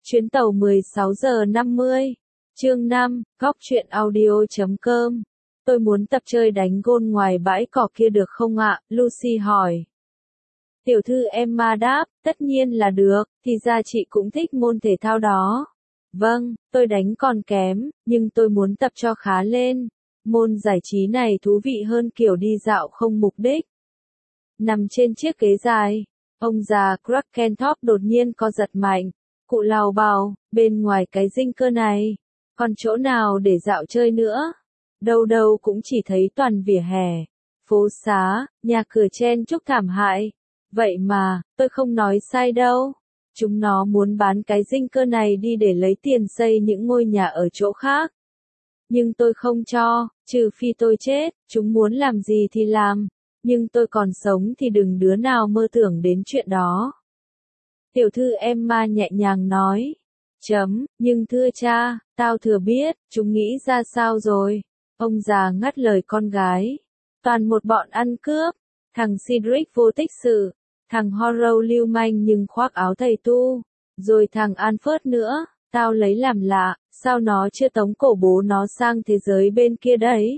Chuyến tàu 16 giờ 50. Chương 5, góc truyện audio.com. Tôi muốn tập chơi đánh gôn ngoài bãi cỏ kia được không ạ? Lucy hỏi. Tiểu thư Emma đáp, tất nhiên là được, thì ra chị cũng thích môn thể thao đó. Vâng, tôi đánh còn kém, nhưng tôi muốn tập cho khá lên. Môn giải trí này thú vị hơn kiểu đi dạo không mục đích. Nằm trên chiếc ghế dài, ông già Krakenthorpe đột nhiên co giật mạnh. Cụ lào bào, bên ngoài cái dinh cơ này, còn chỗ nào để dạo chơi nữa? Đâu đâu cũng chỉ thấy toàn vỉa hè, phố xá, nhà cửa chen chúc thảm hại. Vậy mà, tôi không nói sai đâu. Chúng nó muốn bán cái dinh cơ này đi để lấy tiền xây những ngôi nhà ở chỗ khác. Nhưng tôi không cho, trừ phi tôi chết, chúng muốn làm gì thì làm. Nhưng tôi còn sống thì đừng đứa nào mơ tưởng đến chuyện đó. Tiểu thư Emma nhẹ nhàng nói. Nhưng thưa cha, tao thừa biết, chúng nghĩ ra sao rồi? Ông già ngắt lời con gái. Toàn một bọn ăn cướp. Thằng Cedric vô tích sự. Thằng Horrow lưu manh nhưng khoác áo thầy tu. Rồi thằng Alfred nữa. Tao lấy làm lạ, sao nó chưa tống cổ bố nó sang thế giới bên kia đấy?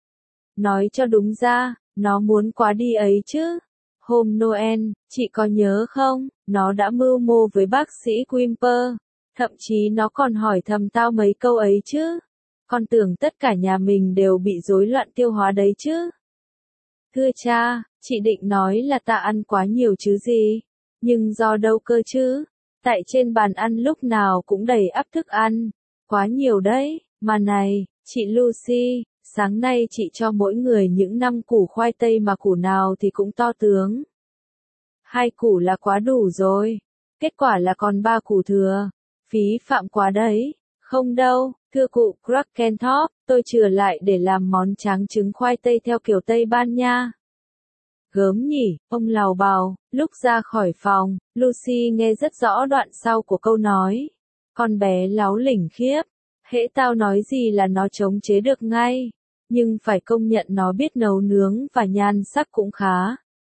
Nói cho đúng ra, nó muốn quá đi ấy chứ. Hôm Noel, chị có nhớ không, nó đã mưu mô với bác sĩ Wimper. Thậm chí nó còn hỏi thầm tao mấy câu ấy chứ. Con tưởng tất cả nhà mình đều bị rối loạn tiêu hóa đấy chứ. Thưa cha, chị định nói là ta ăn quá nhiều chứ gì. Nhưng do đâu cơ chứ? Tại trên bàn ăn lúc nào cũng đầy ắp thức ăn. Quá nhiều đấy, mà này, chị Lucy. Sáng nay chị cho mỗi người những 5 củ khoai tây mà củ nào thì cũng to tướng. 2 củ là quá đủ rồi. Kết quả là còn 3 củ thừa. Phí phạm quá đấy. Không đâu, thưa cụ Krakenthorpe, tôi chừa lại để làm món tráng trứng khoai tây theo kiểu Tây Ban Nha. Gớm nhỉ, ông lào bào, lúc ra khỏi phòng, Lucy nghe rất rõ đoạn sau của câu nói. Con bé láo lỉnh khiếp. Hễ tao nói gì là nó chống chế được ngay. Nhưng phải công nhận nó biết nấu nướng và nhan sắc cũng khá.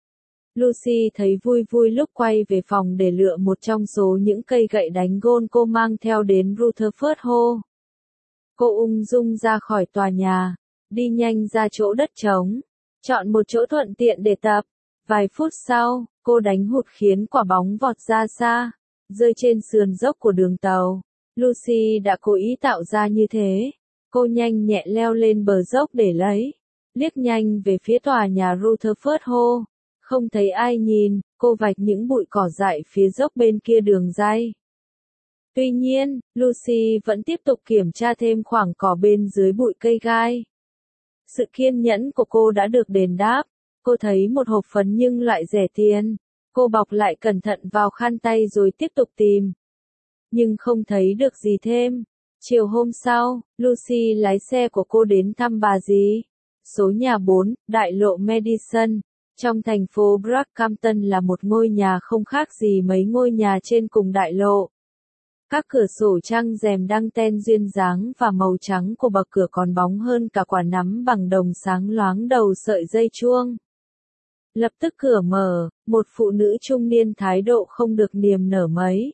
Lucy thấy vui vui lúc quay về phòng để lựa một trong số những cây gậy đánh gôn cô mang theo đến Rutherford Hall. Cô ung dung ra khỏi tòa nhà, đi nhanh ra chỗ đất trống, chọn một chỗ thuận tiện để tập. Vài phút sau, cô đánh hụt khiến quả bóng vọt ra xa, rơi trên sườn dốc của đường tàu. Lucy đã cố ý tạo ra như thế. Cô nhanh nhẹ leo lên bờ dốc để lấy, liếc nhanh về phía tòa nhà Rutherford Hall. Không thấy ai nhìn, cô vạch những bụi cỏ dại phía dốc bên kia đường ray. Tuy nhiên, Lucy vẫn tiếp tục kiểm tra thêm khoảng cỏ bên dưới bụi cây gai. Sự kiên nhẫn của cô đã được đền đáp. Cô thấy một hộp phấn nhưng loại rẻ tiền. Cô bọc lại cẩn thận vào khăn tay rồi tiếp tục tìm. Nhưng không thấy được gì thêm. Chiều hôm sau, Lucy lái xe của cô đến thăm bà dì. Số nhà 4, đại lộ Madison. Trong thành phố Brockhampton là một ngôi nhà không khác gì mấy ngôi nhà trên cùng đại lộ. Các cửa sổ trăng rèm đăng ten duyên dáng và màu trắng của bậc cửa còn bóng hơn cả quả nắm bằng đồng sáng loáng đầu sợi dây chuông. Lập tức cửa mở, một phụ nữ trung niên thái độ không được niềm nở mấy.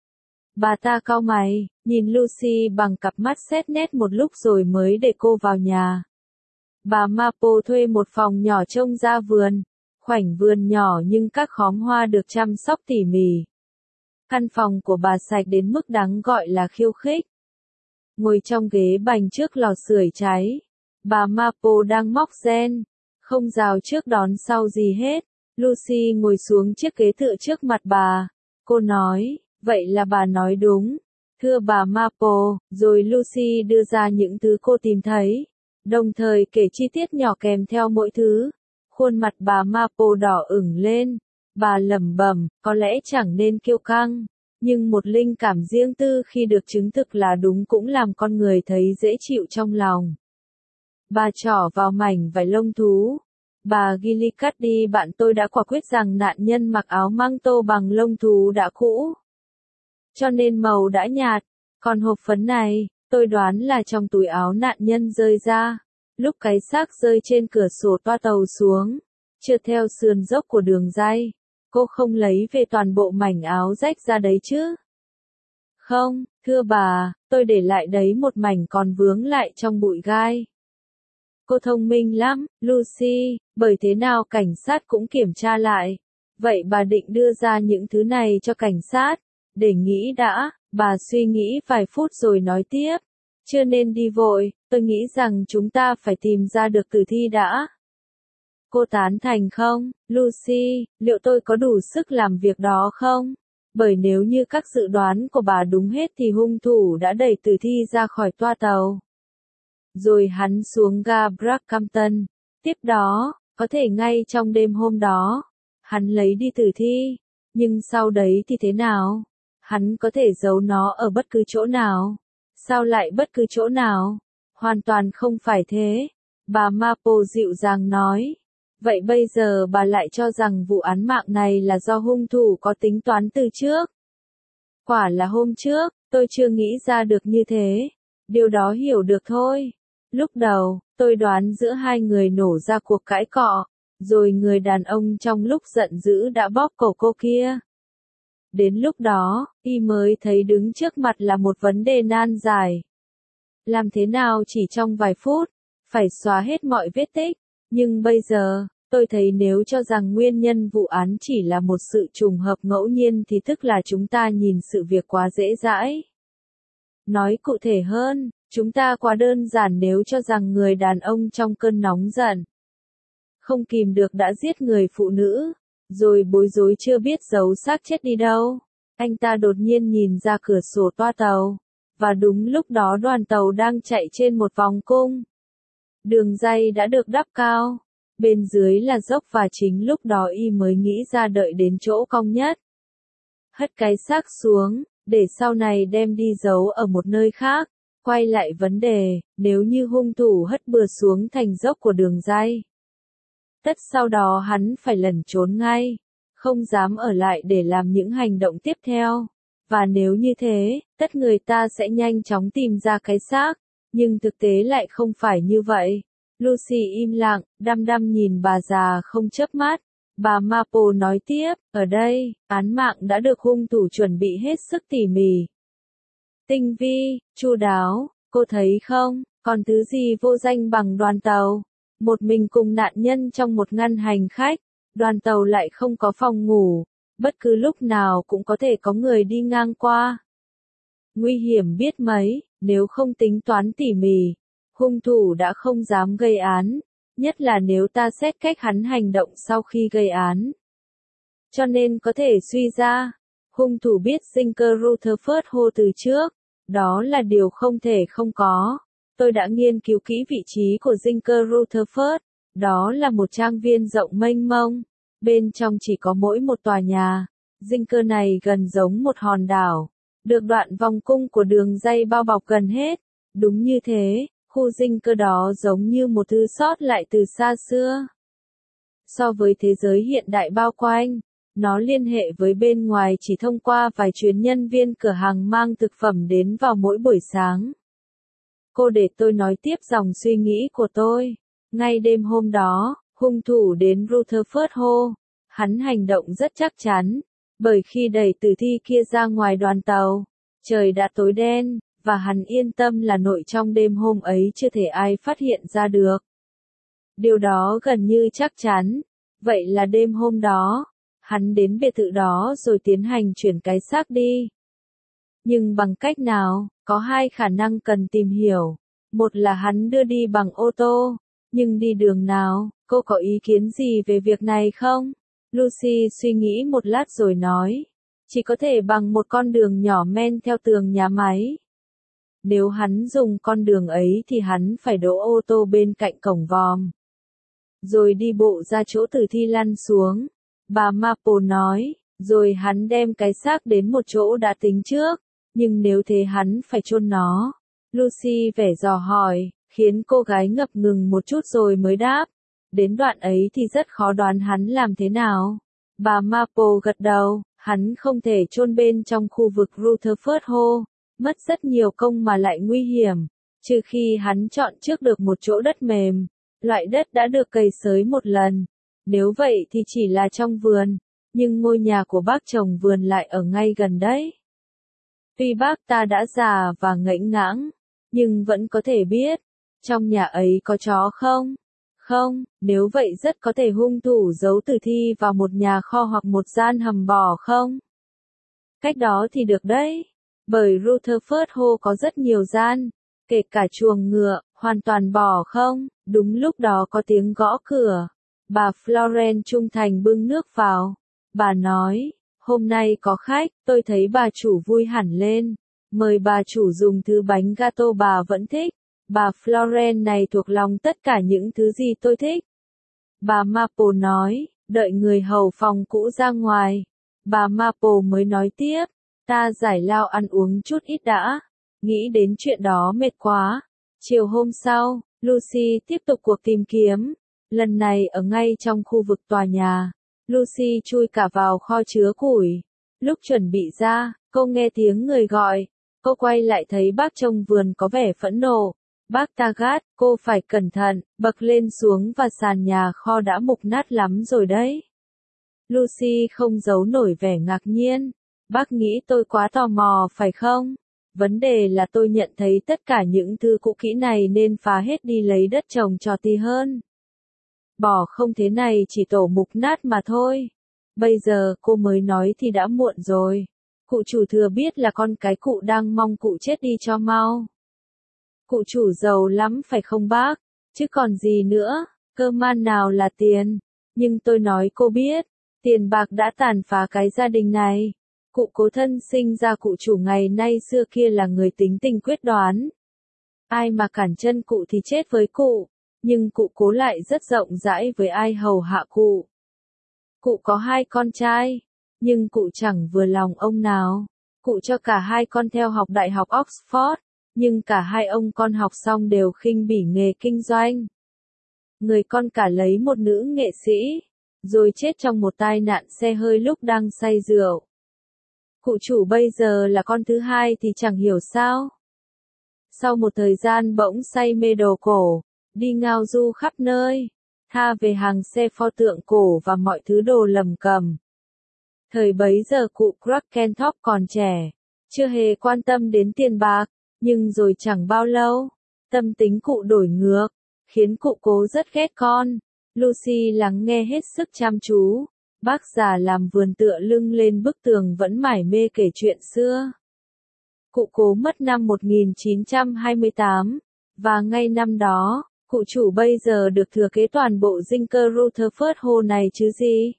Bà ta cau mày, nhìn Lucy bằng cặp mắt xét nét một lúc rồi mới để cô vào nhà. Bà Mapo thuê một phòng nhỏ trông ra vườn. Khoảnh vườn nhỏ nhưng các khóm hoa được chăm sóc tỉ mỉ. Căn phòng của bà sạch đến mức đáng gọi là khiêu khích. Ngồi trong ghế bành trước lò sưởi cháy. Bà Mapo đang móc ren. Không rào trước đón sau gì hết. Lucy ngồi xuống chiếc ghế tựa trước mặt bà. Cô nói, vậy là bà nói đúng. Thưa bà Mapo, rồi Lucy đưa ra những thứ cô tìm thấy. Đồng thời kể chi tiết nhỏ kèm theo mỗi thứ. Khuôn mặt bà Mapo đỏ ửng lên. Bà lẩm bẩm, có lẽ chẳng nên kiêu căng. Nhưng một linh cảm riêng tư khi được chứng thực là đúng cũng làm con người thấy dễ chịu trong lòng. Bà trỏ vào mảnh vải lông thú. Bà Gillicuddy bạn tôi đã quả quyết rằng nạn nhân mặc áo măng tô bằng lông thú đã cũ. Cho nên màu đã nhạt. Còn hộp phấn này, tôi đoán là trong túi áo nạn nhân rơi ra. Lúc cái xác rơi trên cửa sổ toa tàu xuống, trượt theo sườn dốc của đường ray. Cô không lấy về toàn bộ mảnh áo rách ra đấy chứ? Không, thưa bà, tôi để lại đấy một mảnh còn vướng lại trong bụi gai. Cô thông minh lắm, Lucy, bởi thế nào cảnh sát cũng kiểm tra lại. Vậy bà định đưa ra những thứ này cho cảnh sát? Để nghĩ đã, bà suy nghĩ vài phút rồi nói tiếp. Chưa nên đi vội, tôi nghĩ rằng chúng ta phải tìm ra được tử thi đã. Cô tán thành không, Lucy, liệu tôi có đủ sức làm việc đó không? Bởi nếu như các dự đoán của bà đúng hết thì hung thủ đã đẩy tử thi ra khỏi toa tàu. Rồi hắn xuống ga Brockhampton. Tiếp đó, có thể ngay trong đêm hôm đó, hắn lấy đi tử thi. Nhưng sau đấy thì thế nào? Hắn có thể giấu nó ở bất cứ chỗ nào. Sao lại bất cứ chỗ nào? Hoàn toàn không phải thế. Bà Maple dịu dàng nói. Vậy bây giờ bà lại cho rằng vụ án mạng này là do hung thủ có tính toán từ trước. Quả là hôm trước, tôi chưa nghĩ ra được như thế. Điều đó hiểu được thôi. Lúc đầu, tôi đoán giữa hai người nổ ra cuộc cãi cọ, rồi người đàn ông trong lúc giận dữ đã bóp cổ cô kia. Đến lúc đó, y mới thấy đứng trước mặt là một vấn đề nan giải. Làm thế nào chỉ trong vài phút, phải xóa hết mọi vết tích. Nhưng bây giờ, tôi thấy nếu cho rằng nguyên nhân vụ án chỉ là một sự trùng hợp ngẫu nhiên thì tức là chúng ta nhìn sự việc quá dễ dãi. Nói cụ thể hơn, chúng ta quá đơn giản nếu cho rằng người đàn ông trong cơn nóng giận không kìm được đã giết người phụ nữ, rồi bối rối chưa biết giấu xác chết đi đâu. Anh ta đột nhiên nhìn ra cửa sổ toa tàu, và đúng lúc đó đoàn tàu đang chạy trên một vòng cung. Đường ray đã được đắp cao, bên dưới là dốc và chính lúc đó y mới nghĩ ra đợi đến chỗ cong nhất. Hất cái xác xuống, để sau này đem đi giấu ở một nơi khác. Quay lại vấn đề, nếu như hung thủ hất bừa xuống thành dốc của đường ray. Tất sau đó hắn phải lẩn trốn ngay, không dám ở lại để làm những hành động tiếp theo. Và nếu như thế, tất người ta sẽ nhanh chóng tìm ra cái xác, nhưng thực tế lại không phải như vậy. Lucy im lặng, đăm đăm nhìn bà già không chớp mắt. Bà Maple nói tiếp, ở đây, án mạng đã được hung thủ chuẩn bị hết sức tỉ mỉ. Tinh vi, chu đáo, cô thấy không, còn thứ gì vô danh bằng đoàn tàu. Một mình cùng nạn nhân trong một ngăn hành khách, đoàn tàu lại không có phòng ngủ, bất cứ lúc nào cũng có thể có người đi ngang qua. Nguy hiểm biết mấy, nếu không tính toán tỉ mỉ, hung thủ đã không dám gây án, nhất là nếu ta xét cách hắn hành động sau khi gây án. Cho nên có thể suy ra, hung thủ biết Zinker Rutherford Hall từ trước, đó là điều không thể không có. Tôi đã nghiên cứu kỹ vị trí của Zinker Rutherford, đó là một trang viên rộng mênh mông, bên trong chỉ có mỗi một tòa nhà. Zinker này gần giống một hòn đảo, được đoạn vòng cung của đường ray bao bọc gần hết. Đúng như thế, khu Zinker đó giống như một thứ sót lại từ xa xưa. So với thế giới hiện đại bao quanh, nó liên hệ với bên ngoài chỉ thông qua vài chuyến nhân viên cửa hàng mang thực phẩm đến vào mỗi buổi sáng. Cô để tôi nói tiếp dòng suy nghĩ của tôi. Ngay đêm hôm đó, hung thủ đến Rutherford Hall. Hắn hành động rất chắc chắn, bởi khi đẩy tử thi kia ra ngoài đoàn tàu, trời đã tối đen, và hắn yên tâm là nội trong đêm hôm ấy chưa thể ai phát hiện ra được. Điều đó gần như chắc chắn. Vậy là đêm hôm đó, hắn đến biệt thự đó rồi tiến hành chuyển cái xác đi. Nhưng bằng cách nào, có hai khả năng cần tìm hiểu. Một là hắn đưa đi bằng ô tô, nhưng đi đường nào, cô có ý kiến gì về việc này không? Lucy suy nghĩ một lát rồi nói, chỉ có thể bằng một con đường nhỏ men theo tường nhà máy. Nếu hắn dùng con đường ấy thì hắn phải đỗ ô tô bên cạnh cổng vòm, rồi đi bộ ra chỗ tử thi lăn xuống. Bà Maple nói, rồi hắn đem cái xác đến một chỗ đã tính trước, nhưng nếu thế hắn phải chôn nó. Lucy vẻ dò hỏi, khiến cô gái ngập ngừng một chút rồi mới đáp. Đến đoạn ấy thì rất khó đoán hắn làm thế nào. Bà Maple gật đầu, hắn không thể chôn bên trong khu vực Rutherford Hall, mất rất nhiều công mà lại nguy hiểm, trừ khi hắn chọn trước được một chỗ đất mềm, loại đất đã được cày xới một lần. Nếu vậy thì chỉ là trong vườn, nhưng ngôi nhà của bác chồng vườn lại ở ngay gần đấy. Tuy bác ta đã già và ngẫnh ngãng, nhưng vẫn có thể biết, trong nhà ấy có chó không? Không, nếu vậy rất có thể hung thủ giấu tử thi vào một nhà kho hoặc một gian hầm bò không? Cách đó thì được đấy, bởi Rutherford Hall có rất nhiều gian, kể cả chuồng ngựa, hoàn toàn bò không? Đúng lúc đó có tiếng gõ cửa. Bà Florence trung thành bưng nước vào. Bà nói, hôm nay có khách, tôi thấy bà chủ vui hẳn lên. Mời bà chủ dùng thứ bánh gato bà vẫn thích. Bà Florence này thuộc lòng tất cả những thứ gì tôi thích. Bà Maple nói, đợi người hầu phòng cũ ra ngoài. Bà Maple mới nói tiếp, ta giải lao ăn uống chút ít đã. Nghĩ đến chuyện đó mệt quá. Chiều hôm sau, Lucy tiếp tục cuộc tìm kiếm. Lần này ở ngay trong khu vực tòa nhà. Lucy chui cả vào kho chứa củi. Lúc chuẩn bị ra, cô nghe tiếng người gọi. Cô quay lại thấy bác trong vườn có vẻ phẫn nộ. Bác Taggart, cô phải cẩn thận, bậc lên xuống và sàn nhà kho đã mục nát lắm rồi đấy. Lucy không giấu nổi vẻ ngạc nhiên. Bác nghĩ tôi quá tò mò phải không? Vấn đề là tôi nhận thấy tất cả những thứ cũ kỹ này nên phá hết đi lấy đất trồng cho tí hơn. Bỏ không thế này chỉ tổ mục nát mà thôi. Bây giờ cô mới nói thì đã muộn rồi. Cụ chủ thừa biết là con cái cụ đang mong cụ chết đi cho mau. Cụ chủ giàu lắm phải không bác? Chứ còn gì nữa, cơ man nào là tiền. Nhưng tôi nói cô biết, tiền bạc đã tàn phá cái gia đình này. Cụ cố thân sinh ra cụ chủ ngày nay xưa kia là người tính tình quyết đoán. Ai mà cản chân cụ thì chết với cụ, nhưng cụ cố lại rất rộng rãi với ai hầu hạ cụ. Cụ có 2 con trai, nhưng cụ chẳng vừa lòng ông nào. Cụ cho cả 2 con theo học đại học Oxford, nhưng cả 2 ông con học xong đều khinh bỉ nghề kinh doanh. Người con cả lấy một nữ nghệ sĩ, rồi chết trong một tai nạn xe hơi lúc đang say rượu. Cụ chủ bây giờ là con thứ 2 thì chẳng hiểu sao. Sau một thời gian bỗng say mê đồ cổ, đi ngao du khắp nơi, tha về hàng xe pho tượng cổ và mọi thứ đồ lầm cầm. Thời bấy giờ cụ Crackentop còn trẻ, chưa hề quan tâm đến tiền bạc, nhưng rồi chẳng bao lâu, tâm tính cụ đổi ngược, khiến cụ cố rất ghét con. Lucy lắng nghe hết sức chăm chú. Bác già làm vườn tựa lưng lên bức tường vẫn mải mê kể chuyện xưa. Cụ cố mất năm 1928, và ngay năm đó, cụ chủ bây giờ được thừa kế toàn bộ dinh cơ Rutherford Hall này chứ gì?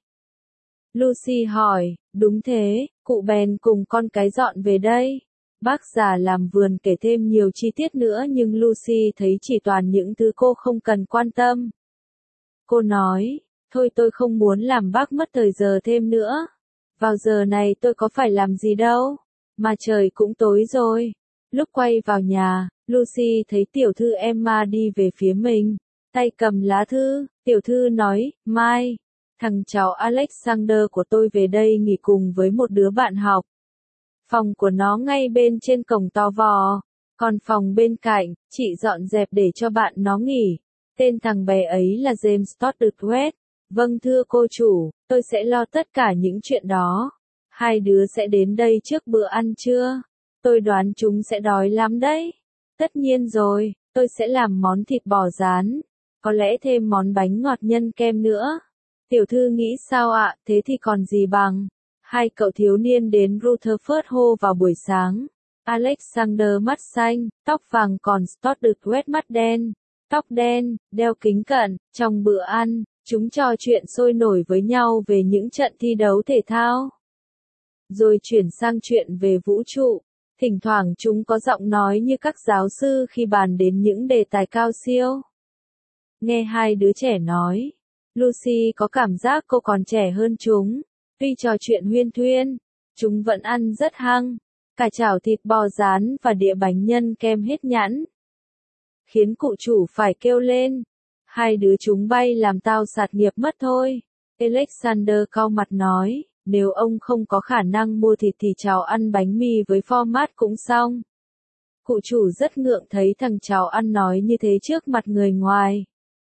Lucy hỏi, đúng thế, cụ bèn cùng con cái dọn về đây. Bác già làm vườn kể thêm nhiều chi tiết nữa nhưng Lucy thấy chỉ toàn những thứ cô không cần quan tâm. Cô nói, thôi tôi không muốn làm bác mất thời giờ thêm nữa. Vào giờ này tôi có phải làm gì đâu, mà trời cũng tối rồi. Lúc quay vào nhà, Lucy thấy tiểu thư Emma đi về phía mình, tay cầm lá thư. Tiểu thư nói, mai, thằng cháu Alexander của tôi về đây nghỉ cùng với một đứa bạn học. Phòng của nó ngay bên trên cổng to vò, còn phòng bên cạnh, chị dọn dẹp để cho bạn nó nghỉ. Tên thằng bé ấy là James Todderwet. Vâng thưa cô chủ, tôi sẽ lo tất cả những chuyện đó. 2 đứa sẽ đến đây trước bữa ăn trưa. Tôi đoán chúng sẽ đói lắm đấy. Tất nhiên rồi, tôi sẽ làm món thịt bò rán. Có lẽ thêm món bánh ngọt nhân kem nữa. Tiểu thư nghĩ sao ạ, thế thì còn gì bằng. 2 cậu thiếu niên đến Rutherford Hall vào buổi sáng. Alexander mắt xanh, tóc vàng còn Todderwet mắt đen. Tóc đen, đeo kính cận. Trong bữa ăn, chúng trò chuyện sôi nổi với nhau về những trận thi đấu thể thao. Rồi chuyển sang chuyện về vũ trụ. Thỉnh thoảng chúng có giọng nói như các giáo sư khi bàn đến những đề tài cao siêu. Nghe 2 đứa trẻ nói, Lucy có cảm giác cô còn trẻ hơn chúng. Tuy trò chuyện huyên thuyên, chúng vẫn ăn rất hăng. Cả chảo thịt bò rán và đĩa bánh nhân kem hết nhãn. Khiến cụ chủ phải kêu lên. 2 đứa chúng bay làm tao sạt nghiệp mất thôi. Alexander cau mặt nói, nếu ông không có khả năng mua thịt thì cháu ăn bánh mì với format cũng xong. Cụ chủ rất ngượng thấy thằng cháu ăn nói như thế trước mặt người ngoài.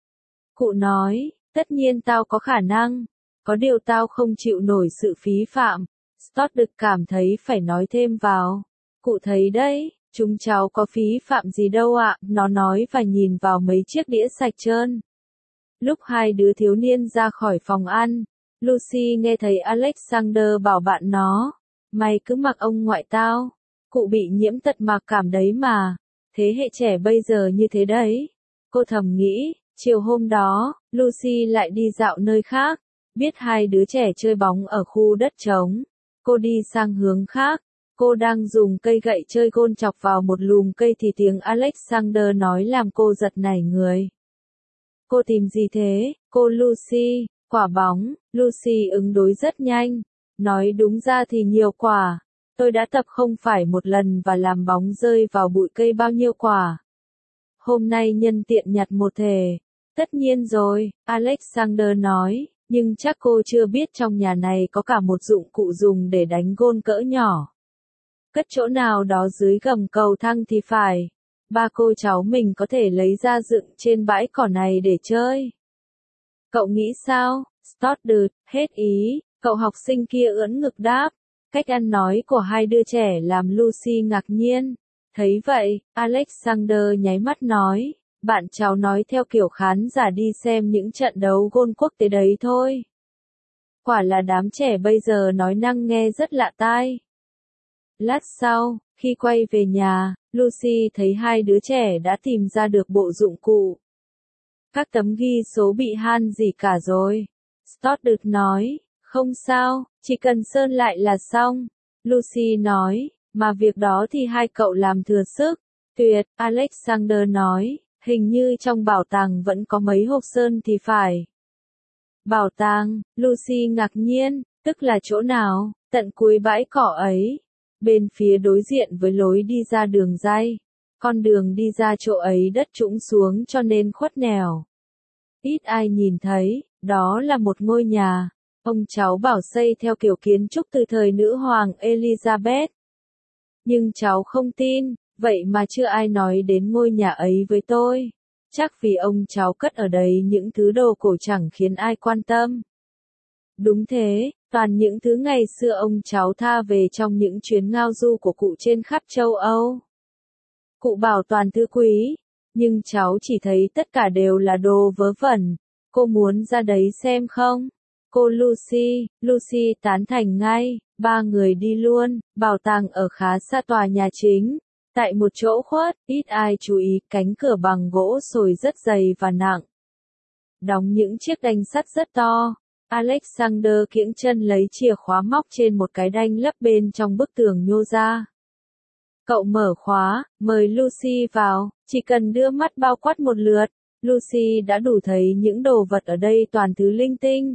Cụ nói, tất nhiên tao có khả năng, có điều tao không chịu nổi sự phí phạm. Stoddard cảm thấy phải nói thêm vào. Cụ thấy đấy, chúng cháu có phí phạm gì đâu ạ, nó nói và nhìn vào mấy chiếc đĩa sạch trơn. Lúc hai đứa thiếu niên ra khỏi phòng ăn, Lucy nghe thấy Alexander bảo bạn nó, mày cứ mặc ông ngoại tao, cụ bị nhiễm tật mặc cảm đấy mà, thế hệ trẻ bây giờ như thế đấy. Cô thầm nghĩ, chiều hôm đó, Lucy lại đi dạo nơi khác, biết hai đứa trẻ chơi bóng ở khu đất trống. Cô đi sang hướng khác, cô đang dùng cây gậy chơi gôn chọc vào một lùm cây thì tiếng Alexander nói làm cô giật nảy người. Cô tìm gì thế, cô Lucy? Quả bóng, Lucy ứng đối rất nhanh. Nói đúng ra thì nhiều quả. Tôi đã tập không phải một lần và làm bóng rơi vào bụi cây bao nhiêu quả. Hôm nay nhân tiện nhặt một thể. Tất nhiên rồi, Alexander nói, nhưng chắc cô chưa biết trong nhà này có cả một dụng cụ dùng để đánh gôn cỡ nhỏ. Cất chỗ nào đó dưới gầm cầu thang thì phải. Ba cô cháu mình có thể lấy ra dựng trên bãi cỏ này để chơi. Cậu nghĩ sao, Stoddard? Hết ý, cậu học sinh kia ưỡn ngực đáp. Cách ăn nói của hai đứa trẻ làm Lucy ngạc nhiên. Thấy vậy, Alexander nháy mắt nói, bạn cháu nói theo kiểu khán giả đi xem những trận đấu gôn quốc tế đấy thôi. Quả là đám trẻ bây giờ nói năng nghe rất lạ tai. Lát sau, khi quay về nhà, Lucy thấy hai đứa trẻ đã tìm ra được bộ dụng cụ. Các tấm ghi số bị han gì cả rồi. Stoddard nói, không sao, chỉ cần sơn lại là xong. Lucy nói, mà việc đó thì hai cậu làm thừa sức. Tuyệt, Alexander nói, hình như trong bảo tàng vẫn có mấy hộp sơn thì phải. Bảo tàng, Lucy ngạc nhiên, tức là chỗ nào, tận cuối bãi cỏ ấy. Bên phía đối diện với lối đi ra đường ray. Con đường đi ra chỗ ấy đất trũng xuống cho nên khuất nẻo. Ít ai nhìn thấy, đó là một ngôi nhà. Ông cháu bảo xây theo kiểu kiến trúc từ thời nữ hoàng Elizabeth. Nhưng cháu không tin, vậy mà chưa ai nói đến ngôi nhà ấy với tôi. Chắc vì ông cháu cất ở đấy những thứ đồ cổ chẳng khiến ai quan tâm. Đúng thế, toàn những thứ ngày xưa ông cháu tha về trong những chuyến ngao du của cụ trên khắp châu Âu. Cụ bảo toàn thứ quý, nhưng cháu chỉ thấy tất cả đều là đồ vớ vẩn. Cô muốn ra đấy xem không? Cô Lucy tán thành ngay, ba người đi luôn, bảo tàng ở khá xa tòa nhà chính. Tại một chỗ khuất, ít ai chú ý cánh cửa bằng gỗ sồi rất dày và nặng. Đóng những chiếc đanh sắt rất to. Alexander kiễng chân lấy chìa khóa móc trên một cái đanh lấp bên trong bức tường nhô ra. Cậu mở khóa, mời Lucy vào, chỉ cần đưa mắt bao quát một lượt, Lucy đã đủ thấy những đồ vật ở đây toàn thứ linh tinh.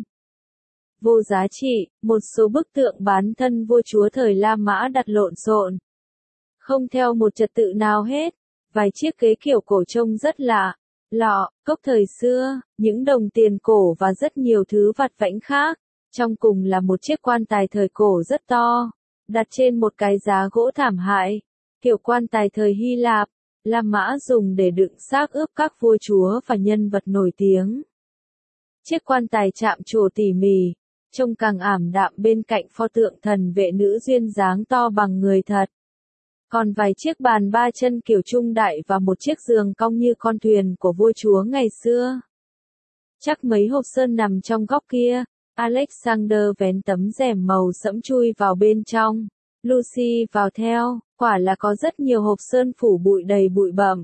Vô giá trị, một số bức tượng bán thân vua chúa thời La Mã đặt lộn xộn. Không theo một trật tự nào hết, vài chiếc ghế kiểu cổ trông rất lạ. Lọ, cốc thời xưa, những đồng tiền cổ và rất nhiều thứ vặt vãnh khác. Trong cùng là một chiếc quan tài thời cổ rất to, đặt trên một cái giá gỗ thảm hại. Kiểu quan tài thời Hy Lạp, La Mã dùng để đựng xác ướp các vua chúa và nhân vật nổi tiếng. Chiếc quan tài chạm trổ tỉ mỉ, trông càng ảm đạm bên cạnh pho tượng thần vệ nữ duyên dáng to bằng người thật. Còn vài chiếc bàn ba chân kiểu trung đại và một chiếc giường cong như con thuyền của vua chúa ngày xưa. Chắc mấy hộp sơn nằm trong góc kia. Alexander vén tấm rèm màu sẫm chui vào bên trong. Lucy vào theo, quả là có rất nhiều hộp sơn phủ bụi đầy bụi bặm.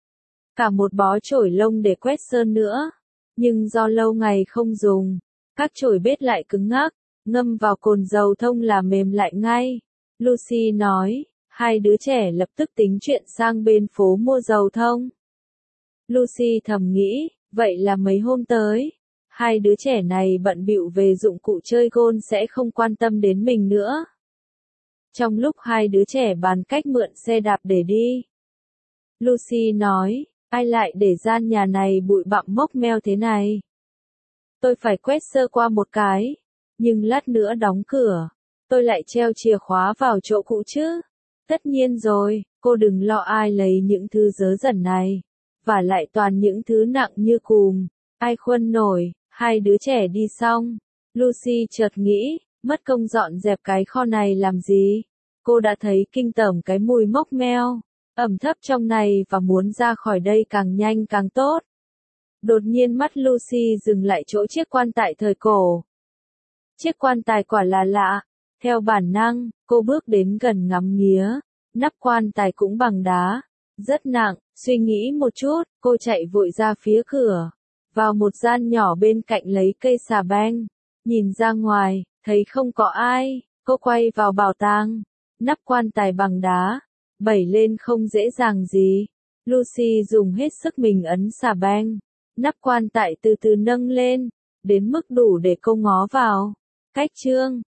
Cả một bó chổi lông để quét sơn nữa. Nhưng do lâu ngày không dùng, các chổi bết lại cứng ngắc, ngâm vào cồn dầu thông là mềm lại ngay. Lucy nói. Hai đứa trẻ lập tức tính chuyện sang bên phố mua dầu thông. Lucy thầm nghĩ, vậy là mấy hôm tới, hai đứa trẻ này bận bịu về dụng cụ chơi gôn sẽ không quan tâm đến mình nữa. Trong lúc hai đứa trẻ bàn cách mượn xe đạp để đi, Lucy nói, ai lại để gian nhà này bụi bặm mốc meo thế này? Tôi phải quét sơ qua một cái, nhưng lát nữa đóng cửa, tôi lại treo chìa khóa vào chỗ cũ chứ. Tất nhiên rồi, cô đừng lo ai lấy những thứ dớ dẩn này. Và lại toàn những thứ nặng như cùm. Ai khuân nổi, hai đứa trẻ đi xong. Lucy chợt nghĩ, mất công dọn dẹp cái kho này làm gì? cô đã thấy kinh tởm cái mùi mốc meo, ẩm thấp trong này và muốn ra khỏi đây càng nhanh càng tốt. Đột nhiên mắt Lucy dừng lại chỗ chiếc quan tài thời cổ. Chiếc quan tài quả là lạ. Theo bản năng, cô bước đến gần ngắm nghía. Nắp quan tài cũng bằng đá. Rất nặng, suy nghĩ một chút, cô chạy vội ra phía cửa. Vào một gian nhỏ bên cạnh lấy cây xà beng. Nhìn ra ngoài, thấy không có ai, cô quay vào bảo tàng. Nắp quan tài bằng đá, bẩy lên không dễ dàng gì. Lucy dùng hết sức mình ấn xà beng. Nắp quan tài từ từ nâng lên, đến mức đủ để cô ngó vào. Cách chương